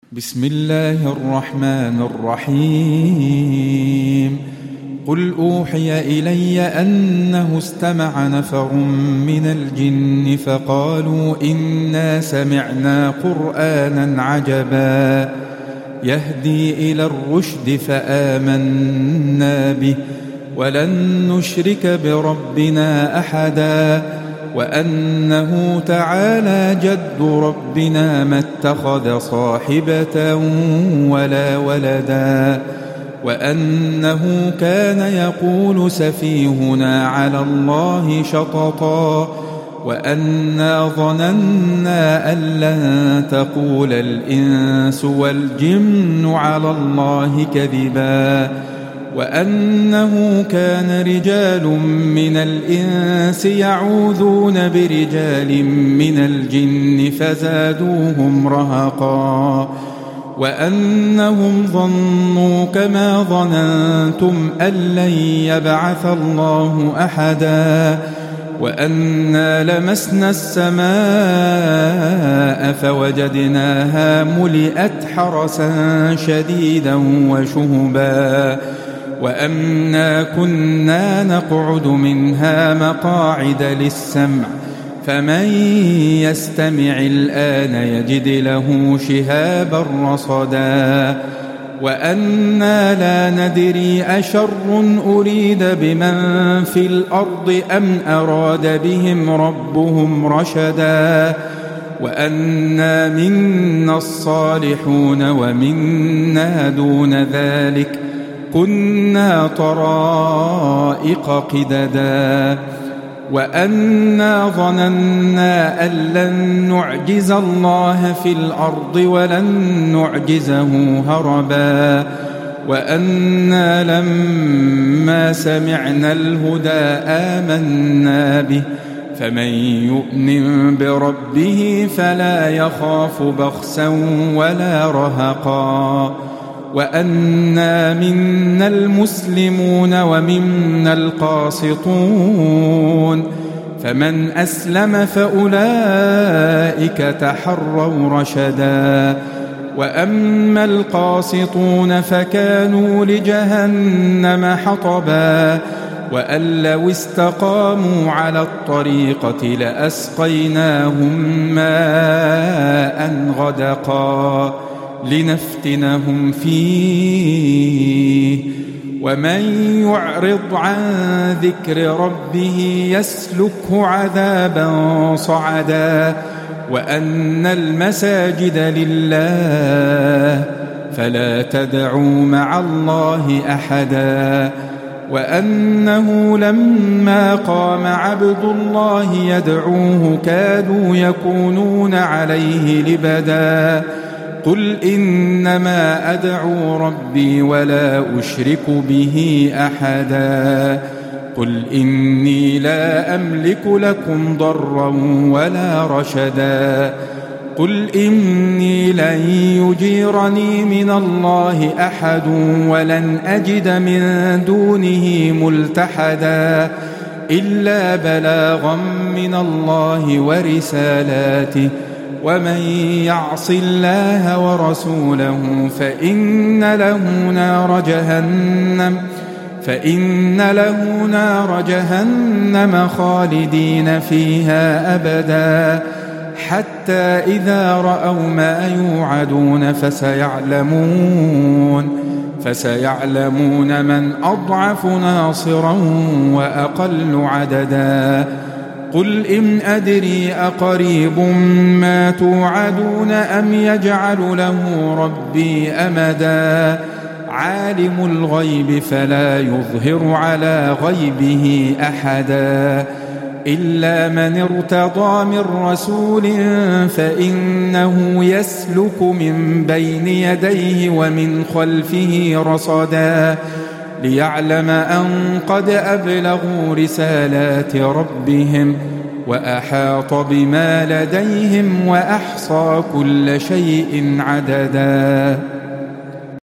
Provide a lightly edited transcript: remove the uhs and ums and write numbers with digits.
بسم الله الرحمن الرحيم. قل أوحي إلي أنه استمع نفر من الجن فقالوا إنا سمعنا قرآنا عجبا يهدي إلى الرشد فآمنا به ولن نشرك بربنا أحدا وأنه تعالى جد ربنا ما اتخذ صاحبة ولا ولدا وأنه كان يقول سفيهنا على الله شططا وأنا ظننا أن لن تقول الإنس والجن على الله كذبا وأنه كان رجال من الإنس يعوذون برجال من الجن فزادوهم رهقا وأنهم ظنوا كما ظننتم أن لن يبعث الله أحدا وأنا لمسنا السماء فوجدناها ملئت حرسا شديدا وشهبا وأنا كنا نقعد منها مقاعد للسمع فمن يستمع الآن يجد له شهابا رصدا وأنا لا ندري أشر أريد بمن في الأرض أم أراد بهم ربهم رشدا وأنا منا الصالحون ومنا دون ذلك كنا طرائق قددا وأنا ظننا أن لن نعجز الله في الأرض ولن نعجزه هربا وأنا لما سمعنا الهدى آمنا به فمن يؤمن بربه فلا يخاف بخسا ولا رهقا وأنا منا المسلمون ومنا القاسطون فمن أسلم فأولئك تحروا رشدا وأما القاسطون فكانوا لجهنم حطبا وأن لو استقاموا على الطريقة لأسقيناهم ماء غدقا لنفتنهم فيه ومن يعرض عن ذكر ربه يسلكه عذابا صعدا وأن المساجد لله فلا تدعوا مع الله أحدا وأنه لما قام عبد الله يدعوه كادوا يكونون عليه لبدا قل إنما أدعو ربي ولا أشرك به أحدا قل إني لا أملك لكم ضرا ولا رشدا قل إني لن يجيرني من الله أحد ولن أجد من دونه ملتحدا إلا بلاغا من الله ورسالاته ومن يعص الله ورسوله فإن له نار جهنم خالدين فيها أبدا حتى إذا رأوا ما يوعدون فسيعلمون من أضعف ناصرا وأقل عددا قل إن أدري أقريب ما توعدون أم يجعل له ربي أمدا عالم الغيب فلا يظهر على غيبه أحدا إلا من ارتضى من رسول فإنه يسلك من بين يديه ومن خلفه رصدا ليعلم أن قد أبلغوا رسالات ربهم وأحاط بما لديهم وأحصى كل شيء عددا.